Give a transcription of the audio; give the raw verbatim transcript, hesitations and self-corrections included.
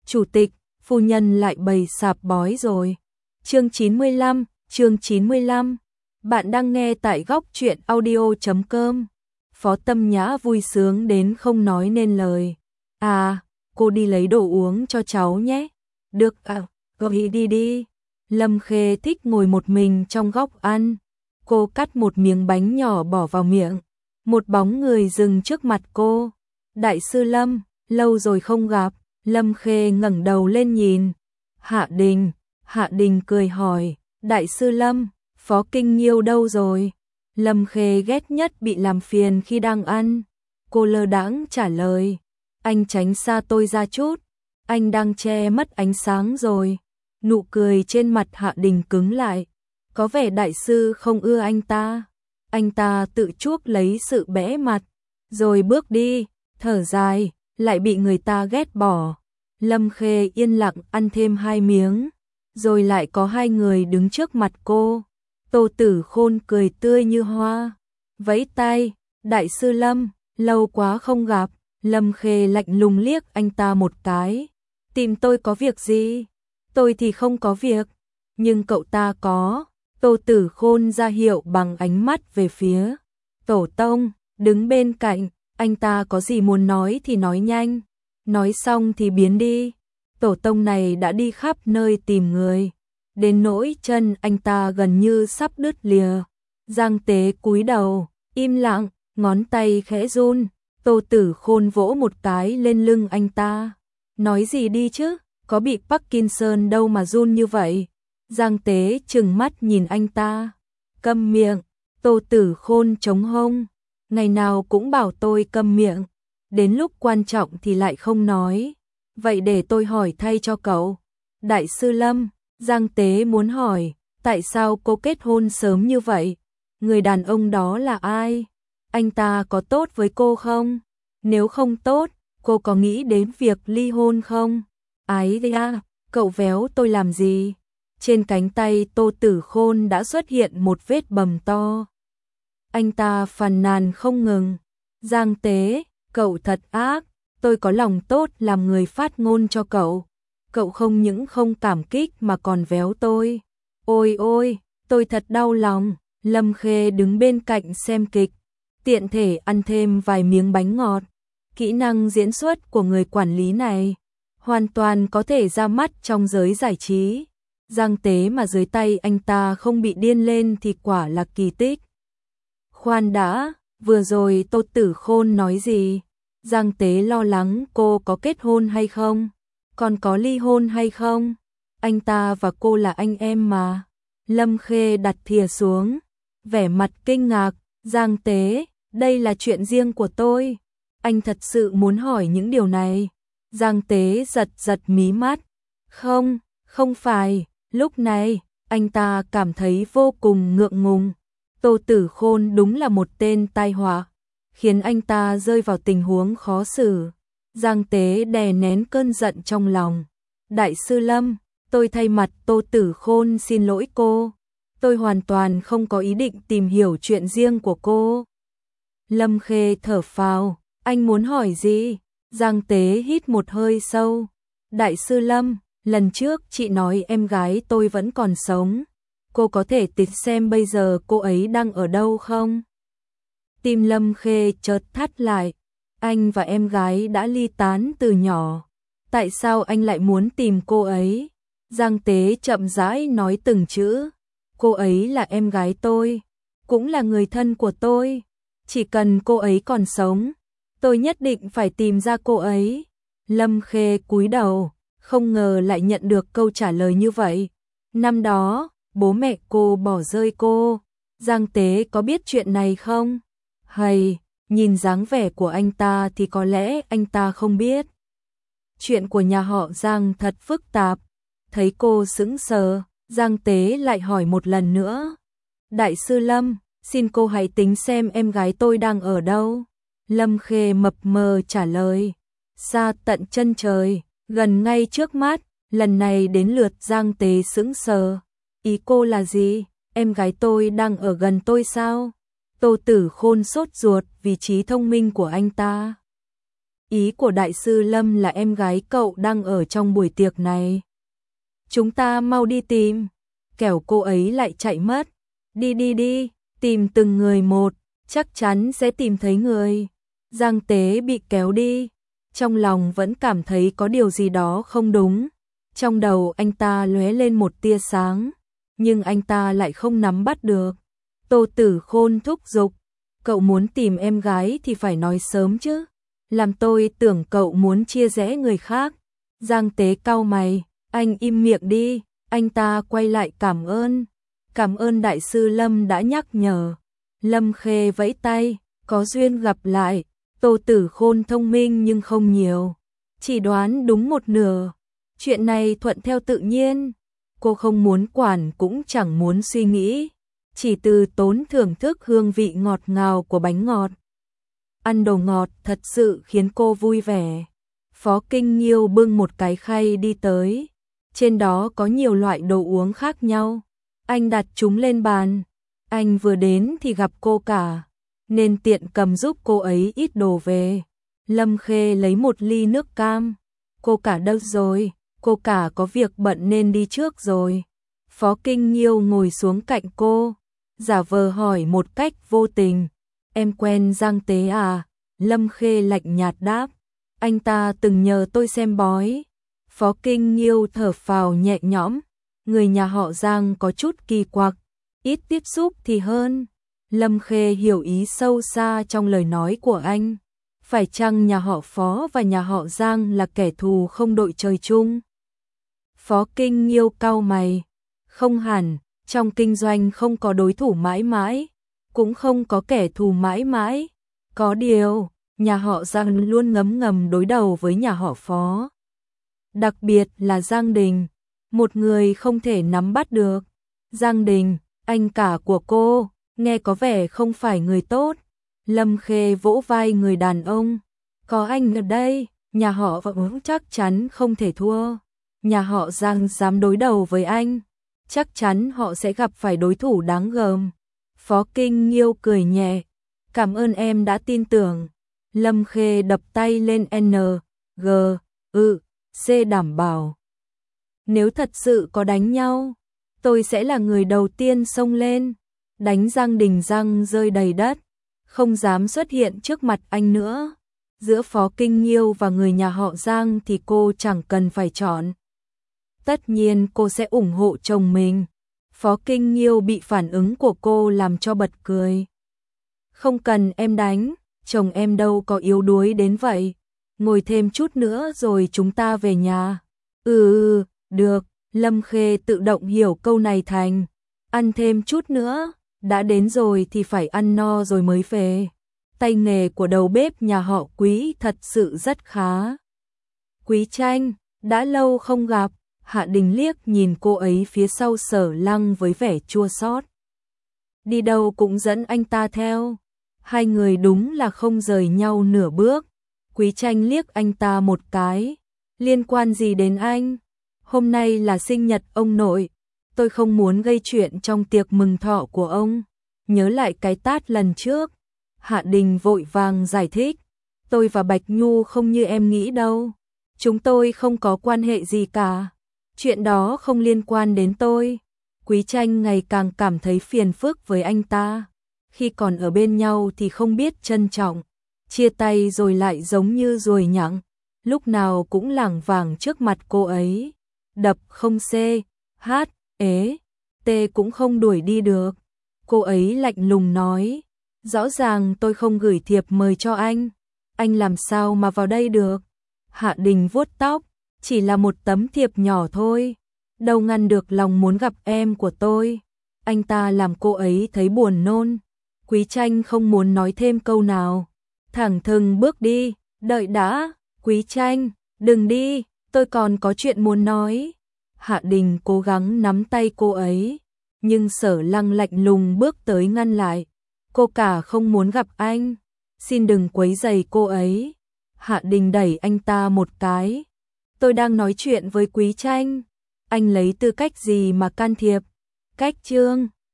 Chủ tịch, phu nhân lại bày sạp bói rồi. Chương chín mươi lăm, chương chín mươi lăm. Bạn đang nghe tại góc truyện audio chấm com. Phó Tâm Nhã vui sướng đến không nói nên lời. À, cô đi lấy đồ uống cho cháu nhé. Được à, gọi đi đi. Lâm Khê thích ngồi một mình trong góc ăn. Cô cắt một miếng bánh nhỏ bỏ vào miệng. Một bóng người dừng trước mặt cô. Đại sư Lâm, lâu rồi không gặp. Lâm Khê ngẩng đầu lên nhìn. Hạ Đình, Hạ Đình cười hỏi, Đại sư Lâm, Phó Kinh Nhiêu đâu rồi? Lâm Khê ghét nhất bị làm phiền khi đang ăn. Cô lơ đãng trả lời, anh tránh xa tôi ra chút, anh đang che mất ánh sáng rồi. Nụ cười trên mặt Hạ Đình cứng lại, có vẻ đại sư không ưa anh ta. Anh ta tự chuốc lấy sự bẽ mặt, rồi bước đi, thở dài, lại bị người ta ghét bỏ. Lâm Khê yên lặng ăn thêm hai miếng, rồi lại có hai người đứng trước mặt cô. Tô Tử Khôn cười tươi như hoa, vẫy tay, Đại sư Lâm, lâu quá không gặp. Lâm Khê lạnh lùng liếc anh ta một cái, tìm tôi có việc gì? Tôi thì không có việc, nhưng cậu ta có. Tô Tử Khôn ra hiệu bằng ánh mắt về phía Tổ Tông, đứng bên cạnh, anh ta có gì muốn nói thì nói nhanh, nói xong thì biến đi. Tổ Tông này đã đi khắp nơi tìm người, đến nỗi chân anh ta gần như sắp đứt lìa. Giang Tế cúi đầu, im lặng, ngón tay khẽ run. Tô Tử Khôn vỗ một cái lên lưng anh ta. Nói gì đi chứ, có bị Parkinson đâu mà run như vậy. Giang Tế trừng mắt nhìn anh ta. Câm miệng. Tô Tử Khôn chống hông. Ngày nào cũng bảo tôi câm miệng, đến lúc quan trọng thì lại không nói. Vậy để tôi hỏi thay cho cậu. Đại sư Lâm, Giang Tế muốn hỏi, tại sao cô kết hôn sớm như vậy? Người đàn ông đó là ai? Anh ta có tốt với cô không? Nếu không tốt, cô có nghĩ đến việc ly hôn không? Ái da, cậu véo tôi làm gì? Trên cánh tay Tô Tử Khôn đã xuất hiện một vết bầm to. Anh ta phàn nàn không ngừng. Giang Tế, cậu thật ác, tôi có lòng tốt làm người phát ngôn cho cậu. Cậu không những không cảm kích mà còn véo tôi. Ôi ôi, tôi thật đau lòng. Lâm Khê đứng bên cạnh xem kịch, tiện thể ăn thêm vài miếng bánh ngọt. Kỹ năng diễn xuất của người quản lý này hoàn toàn có thể ra mắt trong giới giải trí. Giang Tế mà dưới tay anh ta không bị điên lên thì quả là kỳ tích. Khoan đã, vừa rồi Tô Tử Khôn nói gì? Giang Tế lo lắng cô có kết hôn hay không? Còn có ly hôn hay không? Anh ta và cô là anh em mà. Lâm Khê đặt thìa xuống, vẻ mặt kinh ngạc. Giang Tế, đây là chuyện riêng của tôi. Anh thật sự muốn hỏi những điều này? Giang Tế giật giật mí mắt. Không, không phải. Lúc này, anh ta cảm thấy vô cùng ngượng ngùng. Tô Tử Khôn đúng là một tên tai họa, khiến anh ta rơi vào tình huống khó xử. Giang Tế đè nén cơn giận trong lòng. Đại sư Lâm, tôi thay mặt Tô Tử Khôn xin lỗi cô. Tôi hoàn toàn không có ý định tìm hiểu chuyện riêng của cô. Lâm Khê thở phào, anh muốn hỏi gì? Giang Tế hít một hơi sâu. Đại sư Lâm, lần trước chị nói em gái tôi vẫn còn sống. Cô có thể tìm xem bây giờ cô ấy đang ở đâu không? Tim Lâm Khê chợt thắt lại. Anh và em gái đã ly tán từ nhỏ. Tại sao anh lại muốn tìm cô ấy? Giang Tế chậm rãi nói từng chữ. Cô ấy là em gái tôi, cũng là người thân của tôi. Chỉ cần cô ấy còn sống, tôi nhất định phải tìm ra cô ấy. Lâm Khê cúi đầu, không ngờ lại nhận được câu trả lời như vậy. Năm đó, bố mẹ cô bỏ rơi cô. Giang Tế có biết chuyện này không? Hay, nhìn dáng vẻ của anh ta thì có lẽ anh ta không biết. Chuyện của nhà họ Giang thật phức tạp. Thấy cô sững sờ, Giang Tế lại hỏi một lần nữa. Đại sư Lâm, xin cô hãy tính xem em gái tôi đang ở đâu. Lâm Khê mập mờ trả lời. Xa tận chân trời, gần ngay trước mắt. Lần này đến lượt Giang Tế sững sờ. Ý cô là gì? Em gái tôi đang ở gần tôi sao? Tô Tử Khôn sốt ruột vì trí thông minh của anh ta. Ý của đại sư Lâm là em gái cậu đang ở trong buổi tiệc này. Chúng ta mau đi tìm, kẻo cô ấy lại chạy mất. Đi đi đi, tìm từng người một, chắc chắn sẽ tìm thấy người. Giang Tế bị kéo đi, trong lòng vẫn cảm thấy có điều gì đó không đúng. Trong đầu anh ta lóe lên một tia sáng, nhưng anh ta lại không nắm bắt được. Tô Tử Khôn thúc giục, cậu muốn tìm em gái thì phải nói sớm chứ. Làm tôi tưởng cậu muốn chia rẽ người khác. Giang Tế cau mày, anh im miệng đi. Anh ta quay lại cảm ơn. Cảm ơn đại sư Lâm đã nhắc nhở. Lâm Khê vẫy tay, có duyên gặp lại. Tô Tử Khôn thông minh nhưng không nhiều, chỉ đoán đúng một nửa. Chuyện này thuận theo tự nhiên, cô không muốn quản cũng chẳng muốn suy nghĩ, chỉ từ tốn thưởng thức hương vị ngọt ngào của bánh ngọt. Ăn đồ ngọt thật sự khiến cô vui vẻ. Phó Kinh Nghiêu bưng một cái khay đi tới, trên đó có nhiều loại đồ uống khác nhau. Anh đặt chúng lên bàn, anh vừa đến thì gặp cô cả, nên tiện cầm giúp cô ấy ít đồ về. Lâm Khê lấy một ly nước cam. Cô cả đâu rồi? Cô cả có việc bận nên đi trước rồi. Phó Kinh Nghiêu ngồi xuống cạnh cô, giả vờ hỏi một cách vô tình. Em quen Giang Tế à? Lâm Khê lạnh nhạt đáp. Anh ta từng nhờ tôi xem bói. Phó Kinh Nghiêu thở phào nhẹ nhõm. Người nhà họ Giang có chút kỳ quặc, ít tiếp xúc thì hơn. Lâm Khê hiểu ý sâu xa trong lời nói của anh. Phải chăng nhà họ Phó và nhà họ Giang là kẻ thù không đội trời chung? Phó Kinh Nghiêu cau mày. Không hẳn, trong kinh doanh không có đối thủ mãi mãi, cũng không có kẻ thù mãi mãi. Có điều, nhà họ Giang luôn ngấm ngầm đối đầu với nhà họ Phó. Đặc biệt là Giang Đình, một người không thể nắm bắt được. Giang Đình, anh cả của cô, nghe có vẻ không phải người tốt. Lâm Khê vỗ vai người đàn ông. Có anh ở đây, nhà họ vẫn chắc chắn không thể thua. Nhà họ Giang dám đối đầu với anh, chắc chắn họ sẽ gặp phải đối thủ đáng gờm. Phó Kinh Nghiêu cười nhẹ. Cảm ơn em đã tin tưởng. Lâm Khê đập tay lên N, G, ư, C đảm bảo. Nếu thật sự có đánh nhau, tôi sẽ là người đầu tiên xông lên, đánh Giang Đình răng rơi đầy đất, không dám xuất hiện trước mặt anh nữa. Giữa Phó Kinh Nghiêu và người nhà họ Giang thì cô chẳng cần phải chọn. Tất nhiên cô sẽ ủng hộ chồng mình. Phó Kinh Nghiêu bị phản ứng của cô làm cho bật cười. Không cần em đánh, chồng em đâu có yếu đuối đến vậy. Ngồi thêm chút nữa rồi chúng ta về nhà. Ừ ừ, được. Lâm Khê tự động hiểu câu này thành ăn thêm chút nữa, đã đến rồi thì phải ăn no rồi mới về. Tay nghề của đầu bếp nhà họ Quý thật sự rất khá. Quý Tranh, đã lâu không gặp. Hạ Đình liếc nhìn cô ấy phía sau Sở Lăng với vẻ chua xót. Đi đâu cũng dẫn anh ta theo. Hai người đúng là không rời nhau nửa bước. Quý Tranh liếc anh ta một cái. Liên quan gì đến anh? Hôm nay là sinh nhật ông nội. Tôi không muốn gây chuyện trong tiệc mừng thọ của ông. Nhớ lại cái tát lần trước. Hạ Đình vội vàng giải thích. Tôi và Bạch Nhu không như em nghĩ đâu. Chúng tôi không có quan hệ gì cả. Chuyện đó không liên quan đến tôi. Quý Tranh ngày càng cảm thấy phiền phức với anh ta. Khi còn ở bên nhau thì không biết trân trọng. Chia tay rồi lại giống như ruồi nhặng. Lúc nào cũng lảng vảng trước mặt cô ấy. Đập không C, hát, ế, T cũng không đuổi đi được. Cô ấy lạnh lùng nói. Rõ ràng tôi không gửi thiệp mời cho anh. Anh làm sao mà vào đây được? Hạ Đình vuốt tóc. Chỉ là một tấm thiệp nhỏ thôi. Đâu ngăn được lòng muốn gặp em của tôi. Anh ta làm cô ấy thấy buồn nôn. Quý Tranh không muốn nói thêm câu nào. Thẳng thừng bước đi. Đợi đã. Quý Tranh, đừng đi. Tôi còn có chuyện muốn nói. Hạ Đình cố gắng nắm tay cô ấy. Nhưng Sở Lăng lạnh lùng bước tới ngăn lại. Cô cả không muốn gặp anh. Xin đừng quấy rầy cô ấy. Hạ Đình đẩy anh ta một cái. Tôi đang nói chuyện với Quý Tranh. Anh lấy tư cách gì mà can thiệp? Cách chương